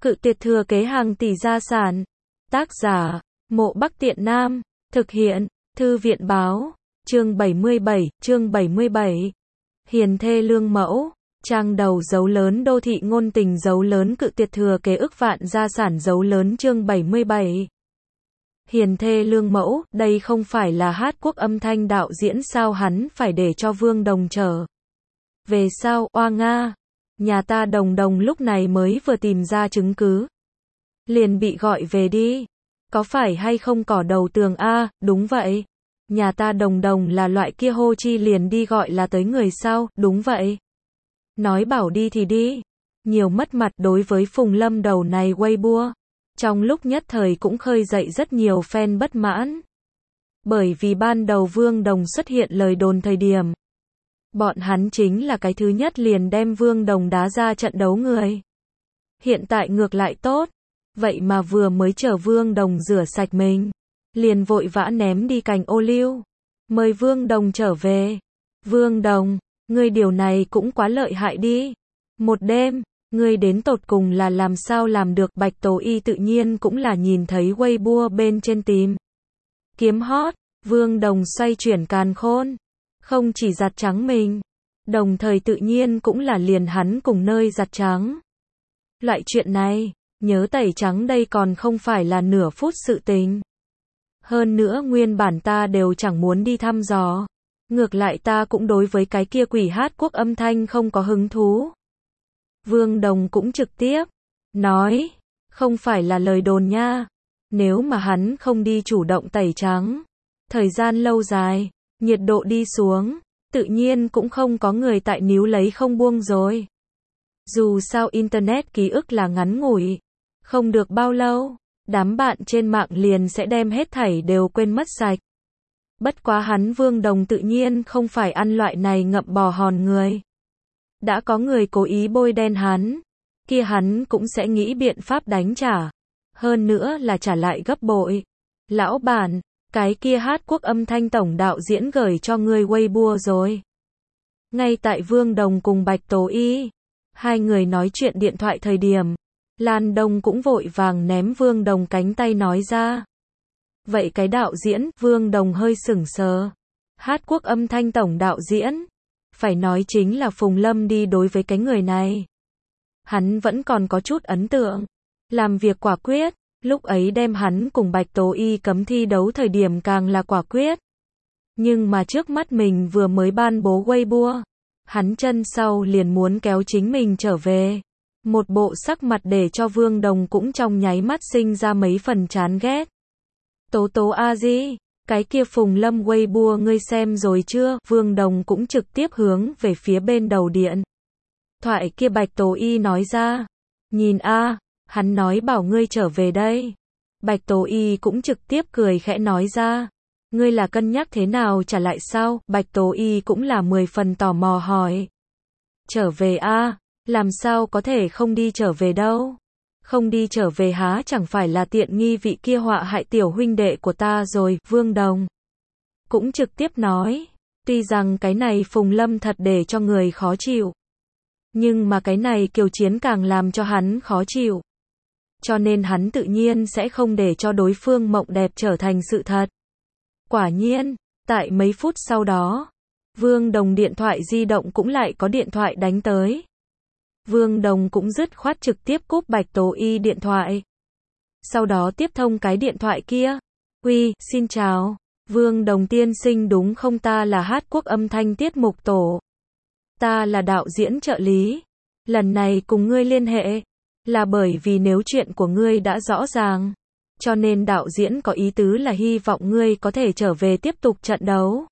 Cự tuyệt thừa kế hàng tỷ gia sản. Tác giả, Mộ Bắc Tiện Nam. Thực hiện, Thư viện báo. Chương 77. Hiền thê lương mẫu. Trang đầu dấu lớn đô thị ngôn tình dấu lớn cự tuyệt thừa kế ức vạn gia sản dấu lớn chương 77. Hiền thê lương mẫu, đây không phải là hát quốc âm thanh đạo diễn sao hắn phải để cho Vương Đồng trở về sao, oa nga. Nhà ta Đồng Đồng lúc này mới vừa tìm ra chứng cứ. Liền bị gọi về đi. Có phải hay không cỏ đầu tường a? Đúng vậy. Nhà ta Đồng Đồng là loại kia hô chi liền đi gọi là tới người sao? Đúng vậy. Nói bảo đi thì đi. Nhiều mất mặt đối với Phùng Lâm đầu này Weibo. Trong lúc nhất thời cũng khơi dậy rất nhiều fan bất mãn. Bởi vì ban đầu Vương Đồng xuất hiện lời đồn thời điểm. Bọn hắn chính là cái thứ nhất liền đem Vương Đồng đá ra trận đấu người. Hiện tại ngược lại tốt. Vậy mà vừa mới chờ Vương Đồng rửa sạch mình. Liền vội vã ném đi cành ô liu. Mời Vương Đồng trở về. Vương Đồng, ngươi điều này cũng quá lợi hại đi. Một đêm, ngươi đến tột cùng là làm sao làm được. Bạch Tố Y tự nhiên cũng là nhìn thấy Weibo bên trên tìm kiếm hot. Vương Đồng xoay chuyển càn khôn. Không chỉ giặt trắng mình. Đồng thời tự nhiên cũng là liền hắn cùng nơi giặt trắng. Loại chuyện này, nhớ tẩy trắng đây còn không phải là nửa phút sự tình. Hơn nữa nguyên bản ta đều chẳng muốn đi thăm dò. Ngược lại ta cũng đối với cái kia quỷ hát quốc âm thanh không có hứng thú. Vương Đồng cũng trực tiếp nói, không phải là lời đồn nha. Nếu mà hắn không đi chủ động tẩy trắng, thời gian lâu dài, nhiệt độ đi xuống, tự nhiên cũng không có người tại níu lấy không buông rồi. Dù sao Internet ký ức là ngắn ngủi, không được bao lâu, đám bạn trên mạng liền sẽ đem hết thảy đều quên mất sạch. Bất quá hắn Vương Đồng tự nhiên không phải ăn loại này ngậm bò hòn người. Đã có người cố ý bôi đen hắn, kia hắn cũng sẽ nghĩ biện pháp đánh trả. Hơn nữa là trả lại gấp bội. Lão bản, cái kia hát quốc âm thanh tổng đạo diễn gửi cho ngươi Weibo rồi. Ngay tại Vương Đồng cùng Bạch Tố Y, hai người nói chuyện điện thoại thời điểm, Lan Đông cũng vội vàng ném Vương Đồng cánh tay nói ra. Vậy cái đạo diễn, Vương Đồng hơi sửng sờ. Hát quốc âm thanh tổng đạo diễn, phải nói chính là Phùng Lâm đi đối với cái người này. Hắn vẫn còn có chút ấn tượng, làm việc quả quyết. Lúc ấy đem hắn cùng Bạch Tố Y cấm thi đấu thời điểm càng là quả quyết. Nhưng mà trước mắt mình vừa mới ban bố Weibo, hắn chân sau liền muốn kéo chính mình trở về. Một bộ sắc mặt để cho Vương Đồng cũng trong nháy mắt sinh ra mấy phần chán ghét. Tố Tố a di, cái kia Phùng Lâm Weibo ngươi xem rồi chưa? Vương Đồng cũng trực tiếp hướng về phía bên đầu điện thoại kia Bạch Tố Y nói ra. Nhìn a. Hắn nói bảo ngươi trở về đây. Bạch Tố Y cũng trực tiếp cười khẽ nói ra. Ngươi là cân nhắc thế nào trả lại sao? Bạch Tố Y cũng là 10 phần tò mò hỏi. Trở về a? Làm sao có thể không đi trở về đâu? Không đi trở về há chẳng phải là tiện nghi vị kia họa hại tiểu huynh đệ của ta rồi. Vương Đồng cũng trực tiếp nói. Tuy rằng cái này Phùng Lâm thật để cho người khó chịu. Nhưng mà cái này Kiều Chiến càng làm cho hắn khó chịu. Cho nên hắn tự nhiên sẽ không để cho đối phương mộng đẹp trở thành sự thật. Quả nhiên, tại mấy phút sau đó, Vương Đồng điện thoại di động cũng lại có điện thoại đánh tới. Vương Đồng cũng dứt khoát trực tiếp cúp Bạch Tố Y điện thoại. Sau đó tiếp thông cái điện thoại kia. Uy, xin chào. Vương Đồng tiên sinh đúng không, ta là hát quốc âm thanh tiết mục tổ. Ta là đạo diễn trợ lý. Lần này cùng ngươi liên hệ. Là bởi vì nếu chuyện của ngươi đã rõ ràng, cho nên đạo diễn có ý tứ là hy vọng ngươi có thể trở về tiếp tục trận đấu.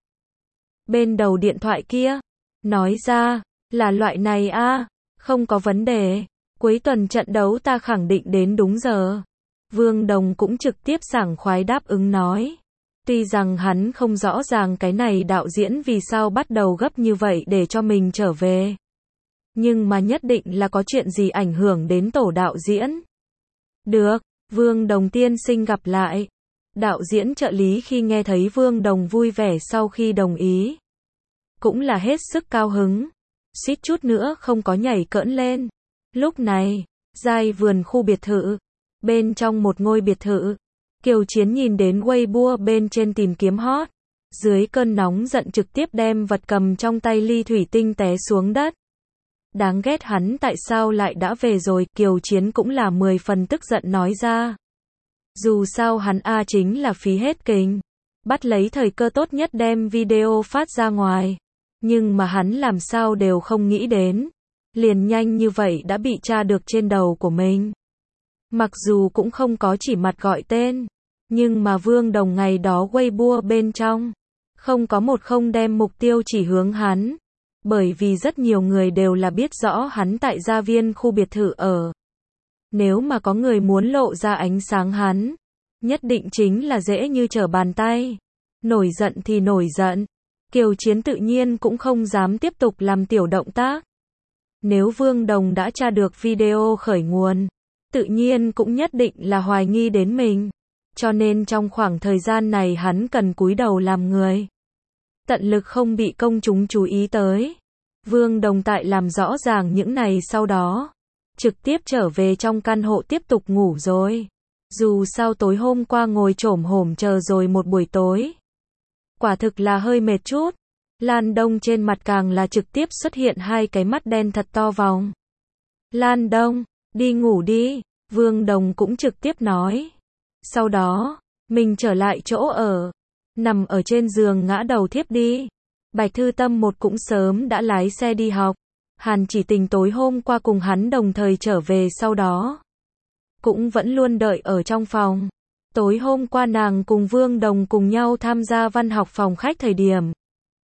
Bên đầu điện thoại kia, nói ra, là loại này a, không có vấn đề, cuối tuần trận đấu ta khẳng định đến đúng giờ. Vương Đồng cũng trực tiếp sảng khoái đáp ứng nói. Tuy rằng hắn không rõ ràng cái này đạo diễn vì sao bắt đầu gấp như vậy để cho mình trở về. Nhưng mà nhất định là có chuyện gì ảnh hưởng đến tổ đạo diễn. Được, Vương Đồng tiên sinh gặp lại. Đạo diễn trợ lý khi nghe thấy Vương Đồng vui vẻ sau khi đồng ý, cũng là hết sức cao hứng, suýt chút nữa không có nhảy cẫng lên. Lúc này, Giai vườn khu biệt thự. Bên trong một ngôi biệt thự, Kiều Chiến nhìn đến Weibo bên trên tìm kiếm hot. Dưới cơn nóng giận trực tiếp đem vật cầm trong tay ly thủy tinh té xuống đất. Đáng ghét hắn tại sao lại đã về rồi, Kiều Chiến cũng là 10 phần tức giận nói ra. Dù sao hắn chính là phí hết kình. Bắt lấy thời cơ tốt nhất đem video phát ra ngoài. Nhưng mà hắn làm sao đều không nghĩ đến. Liền nhanh như vậy đã bị tra được trên đầu của mình. Mặc dù cũng không có chỉ mặt gọi tên. Nhưng mà Vương Đồng ngày đó Weibo bên trong. Không có một không đem mục tiêu chỉ hướng hắn. Bởi vì rất nhiều người đều là biết rõ hắn tại gia viên khu biệt thự ở. Nếu mà có người muốn lộ ra ánh sáng hắn, nhất định chính là dễ như trở bàn tay. Nổi giận thì nổi giận. Kiều Chiến tự nhiên cũng không dám tiếp tục làm tiểu động tác. Nếu Vương Đồng đã tra được video khởi nguồn, tự nhiên cũng nhất định là hoài nghi đến mình. Cho nên trong khoảng thời gian này hắn cần cúi đầu làm người. Tận lực không bị công chúng chú ý tới. Vương Đồng tại làm rõ ràng những này sau đó. Trực tiếp trở về trong căn hộ tiếp tục ngủ rồi. Dù sao tối hôm qua ngồi chổm hổm chờ rồi một buổi tối. Quả thực là hơi mệt chút. Lan Đông trên mặt càng là trực tiếp xuất hiện hai cái mắt đen thật to vòng. Lan Đông, đi ngủ đi, Vương Đồng cũng trực tiếp nói. Sau đó, mình trở lại chỗ ở. Nằm ở trên giường ngã đầu thiếp đi. Bạch Thư Tâm một cũng sớm đã lái xe đi học. Hàn Chỉ Tình tối hôm qua cùng hắn đồng thời trở về sau đó. Cũng vẫn luôn đợi ở trong phòng. Tối hôm qua nàng cùng Vương Đồng cùng nhau tham gia văn học phòng khách thời điểm.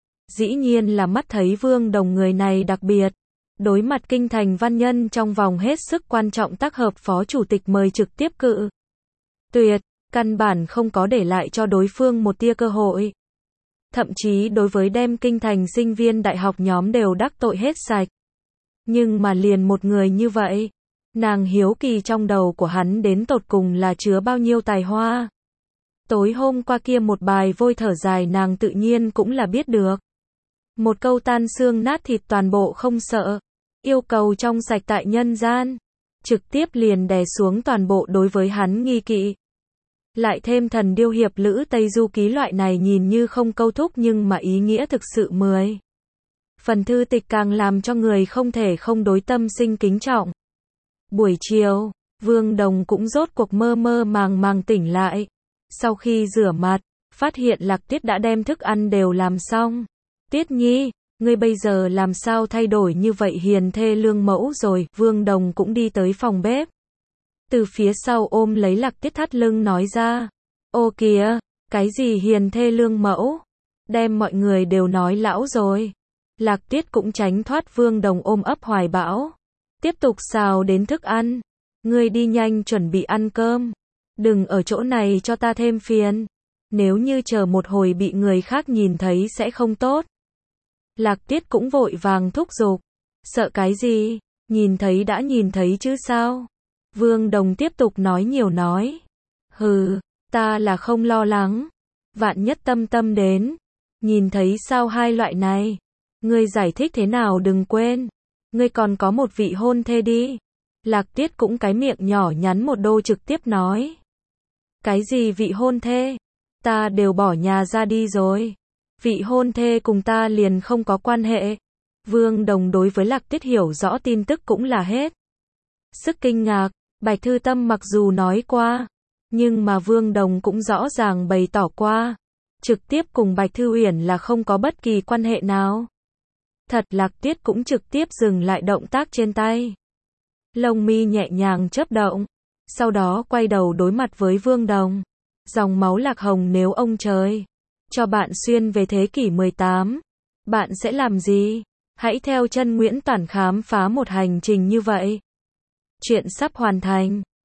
Dĩ nhiên là mắt thấy Vương Đồng người này đặc biệt. Đối mặt kinh thành văn nhân trong vòng hết sức quan trọng tác hợp phó chủ tịch mời trực tiếp cự tuyệt, căn bản không có để lại cho đối phương một tia cơ hội. Thậm chí đối với đem kinh thành sinh viên đại học nhóm đều đắc tội hết sạch. Nhưng mà liền một người như vậy, nàng hiếu kỳ trong đầu của hắn đến tột cùng là chứa bao nhiêu tài hoa. Tối hôm qua kia một bài vôi thở dài nàng tự nhiên cũng là biết được. Một câu tan xương nát thịt toàn bộ không sợ. Yêu cầu trong sạch tại nhân gian. Trực tiếp liền đè xuống toàn bộ đối với hắn nghi kỵ. Lại thêm Thần Điêu Hiệp Lữ Tây Du Ký loại này nhìn như không câu thúc nhưng mà ý nghĩa thực sự 10. Phần thư tịch càng làm cho người không thể không đối tâm sinh kính trọng. Buổi chiều, Vương Đồng cũng rốt cuộc mơ mơ màng màng tỉnh lại. Sau khi rửa mặt, phát hiện Lạc Tuyết đã đem thức ăn đều làm xong. Tuyết Nhi, ngươi bây giờ làm sao thay đổi như vậy hiền thê lương mẫu rồi, Vương Đồng cũng đi tới phòng bếp. Từ phía sau ôm lấy Lạc Tuyết thắt lưng nói ra. Ô kìa, cái gì hiền thê lương mẫu? Đem mọi người đều nói lão rồi. Lạc Tuyết cũng tránh thoát Vương Đồng ôm ấp hoài bão. Tiếp tục xào đến thức ăn. Ngươi đi nhanh chuẩn bị ăn cơm. Đừng ở chỗ này cho ta thêm phiền. Nếu như chờ một hồi bị người khác nhìn thấy sẽ không tốt. Lạc Tuyết cũng vội vàng thúc giục. Sợ cái gì? Nhìn thấy đã nhìn thấy chứ sao? Vương Đồng tiếp tục nói nhiều nói. Hừ, ta là không lo lắng. Vạn nhất Tâm Tâm đến. Nhìn thấy sao hai loại này? Ngươi giải thích thế nào đừng quên. Ngươi còn có một vị hôn thê đi. Lạc Tuyết cũng cái miệng nhỏ nhắn một đô trực tiếp nói. Cái gì vị hôn thê? Ta đều bỏ nhà ra đi rồi. Vị hôn thê cùng ta liền không có quan hệ. Vương Đồng đối với Lạc Tuyết hiểu rõ tin tức cũng là hết sức kinh ngạc. Bạch Thư Tâm mặc dù nói qua, nhưng mà Vương Đồng cũng rõ ràng bày tỏ qua. Trực tiếp cùng Bạch Thư Uyển là không có bất kỳ quan hệ nào. Thật Lạc Tuyết cũng trực tiếp dừng lại động tác trên tay. Lông mi nhẹ nhàng chớp động. Sau đó quay đầu đối mặt với Vương Đồng. Dòng máu lạc hồng nếu ông trời cho bạn xuyên về thế kỷ 18. Bạn sẽ làm gì? Hãy theo chân Nguyễn Toản khám phá một hành trình như vậy. Chuyện sắp hoàn thành.